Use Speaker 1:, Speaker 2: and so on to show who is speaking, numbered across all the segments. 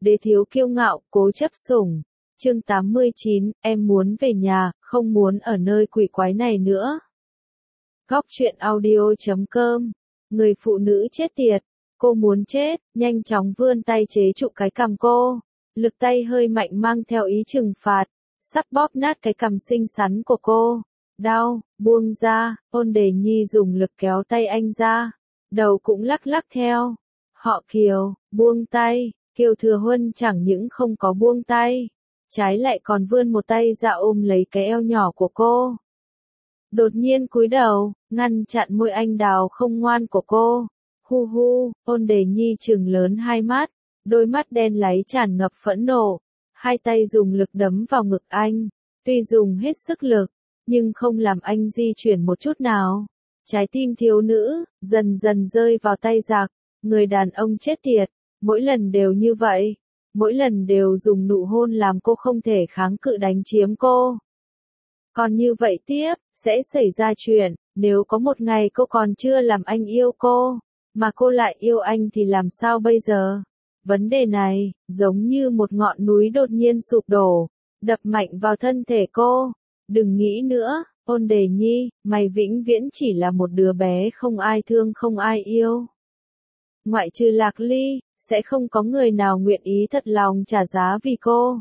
Speaker 1: đế thiếu kiêu ngạo, cố chấp sủng. Chương 89, em muốn về nhà, không muốn ở nơi quỷ quái này nữa. Góc truyện audio.com. Người phụ nữ chết tiệt, cô muốn chết, nhanh chóng vươn tay chế trụ cái cằm cô. Lực tay hơi mạnh mang theo ý trừng phạt, sắp bóp nát cái cằm xinh xắn của cô. Đau, buông ra, Ôn Đề Nhi dùng lực kéo tay anh ra. Đầu cũng lắc lắc theo. Họ Kiều, buông tay. Kiều Thừa Huân chẳng những không có buông tay, trái lại còn vươn một tay ra ôm lấy cái eo nhỏ của cô. Đột nhiên cúi đầu, ngăn chặn môi anh đào không ngoan của cô. Hu hu, Ôn Đề Nhi trừng lớn hai mắt, đôi mắt đen láy tràn ngập phẫn nộ. Hai tay dùng lực đấm vào ngực anh, tuy dùng hết sức lực, nhưng không làm anh di chuyển một chút nào. Trái tim thiếu nữ, dần dần rơi vào tay giặc. Người đàn ông chết tiệt, mỗi lần đều như vậy. Mỗi lần đều dùng nụ hôn làm cô không thể kháng cự đánh chiếm cô. Còn như vậy tiếp, sẽ xảy ra chuyện, nếu có một ngày cô còn chưa làm anh yêu cô, mà cô lại yêu anh thì làm sao bây giờ? Vấn đề này, giống như một ngọn núi đột nhiên sụp đổ, đập mạnh vào thân thể cô. Đừng nghĩ nữa, Ôn Đề Nhi, mày vĩnh viễn chỉ là một đứa bé không ai thương không ai yêu. Ngoại trừ Lạc Ly, sẽ không có người nào nguyện ý thật lòng trả giá vì cô.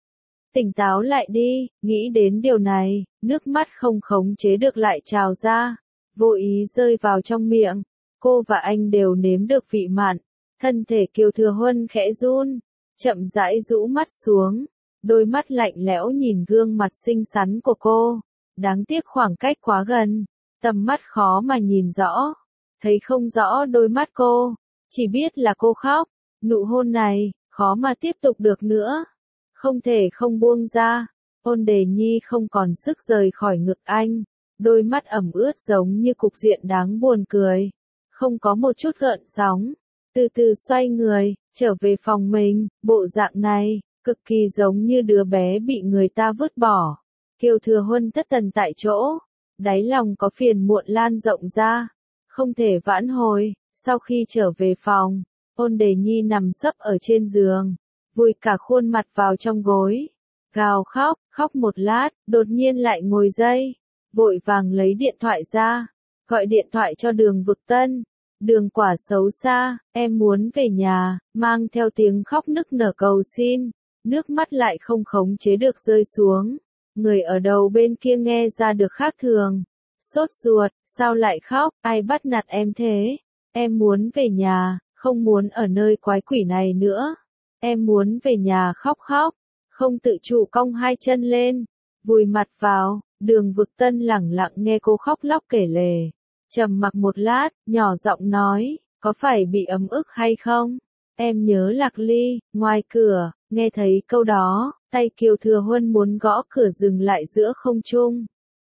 Speaker 1: Tỉnh táo lại đi, nghĩ đến điều này, nước mắt không khống chế được lại trào ra, vô ý rơi vào trong miệng. Cô và anh đều nếm được vị mặn, thân thể Kiều Thừa Huân khẽ run, chậm rãi rũ mắt xuống, đôi mắt lạnh lẽo nhìn gương mặt xinh xắn của cô. Đáng tiếc khoảng cách quá gần, tầm mắt khó mà nhìn rõ, thấy không rõ đôi mắt cô, chỉ biết là cô khóc. Nụ hôn này, khó mà tiếp tục được nữa. Không thể không buông ra. Ôn Đề Nhi không còn sức rời khỏi ngực anh. Đôi mắt ẩm ướt giống như cục diện đáng buồn cười. Không có một chút gợn sóng. Từ từ xoay người, trở về phòng mình. Bộ dạng này, cực kỳ giống như đứa bé bị người ta vứt bỏ. Kiều Thừa Huân thất thần tại chỗ. Đáy lòng có phiền muộn lan rộng ra. Không thể vãn hồi. Sau khi trở về phòng, Ôn Đề Nhi nằm sấp ở trên giường, vùi cả khuôn mặt vào trong gối, gào khóc, khóc một lát, đột nhiên lại ngồi dậy, vội vàng lấy điện thoại ra, gọi điện thoại cho Đường Vực Tân. Đường Quả xấu xa, em muốn về nhà, mang theo tiếng khóc nức nở cầu xin, nước mắt lại không khống chế được rơi xuống. Người ở đầu bên kia nghe ra được khác thường, sốt ruột, sao lại khóc, ai bắt nạt em thế? Em muốn về nhà, không muốn ở nơi quái quỷ này nữa. Em muốn về nhà khóc khóc, không tự chủ cong hai chân lên, vùi mặt vào. Đường Vực Tân lẳng lặng nghe cô khóc lóc kể lể, trầm mặc một lát, nhỏ giọng nói, có phải bị ấm ức hay không? Em nhớ Lạc Ly. Ngoài cửa, nghe thấy câu đó, tay Kiều Thừa Huân muốn gõ cửa dừng lại giữa không trung.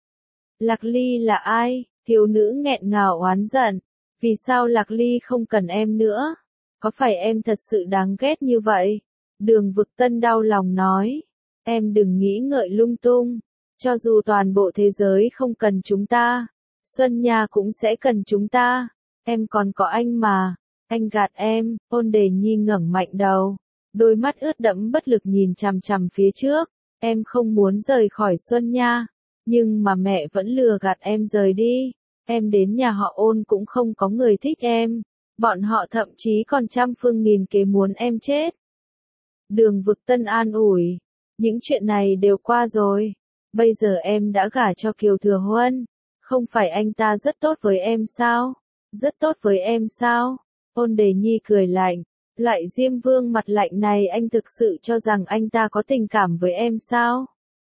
Speaker 1: Lạc Ly là ai? Thiếu nữ nghẹn ngào oán giận. Vì sao Lạc Ly không cần em nữa? Có phải em thật sự đáng ghét như vậy? Đường Vực Tân đau lòng nói. Em đừng nghĩ ngợi lung tung. Cho dù toàn bộ thế giới không cần chúng ta, Xuân Nha cũng sẽ cần chúng ta. Em còn có anh mà. Anh gạt em. Ôn Đề Nhi ngẩng mạnh đầu, đôi mắt ướt đẫm bất lực nhìn chằm chằm phía trước. Em không muốn rời khỏi Xuân Nha, nhưng mà mẹ vẫn lừa gạt em rời đi. Em đến nhà họ Ôn cũng không có người thích em. Bọn họ thậm chí còn trăm phương nghìn kế muốn em chết. Đường Vực Tân an ủi. Những chuyện này đều qua rồi. Bây giờ em đã gả cho Kiều Thừa Huân. Không phải anh ta rất tốt với em sao? Rất tốt với em sao? Ôn Đề Nhi cười lạnh. Loại Diêm Vương mặt lạnh này anh thực sự cho rằng anh ta có tình cảm với em sao?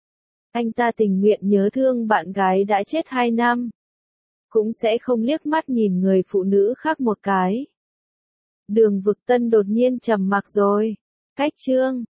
Speaker 1: Anh ta tình nguyện nhớ thương bạn gái đã chết 2 năm. Cũng sẽ không liếc mắt nhìn người phụ nữ khác một cái. Đường Vực Tân đột nhiên trầm mặc rồi. Cách chương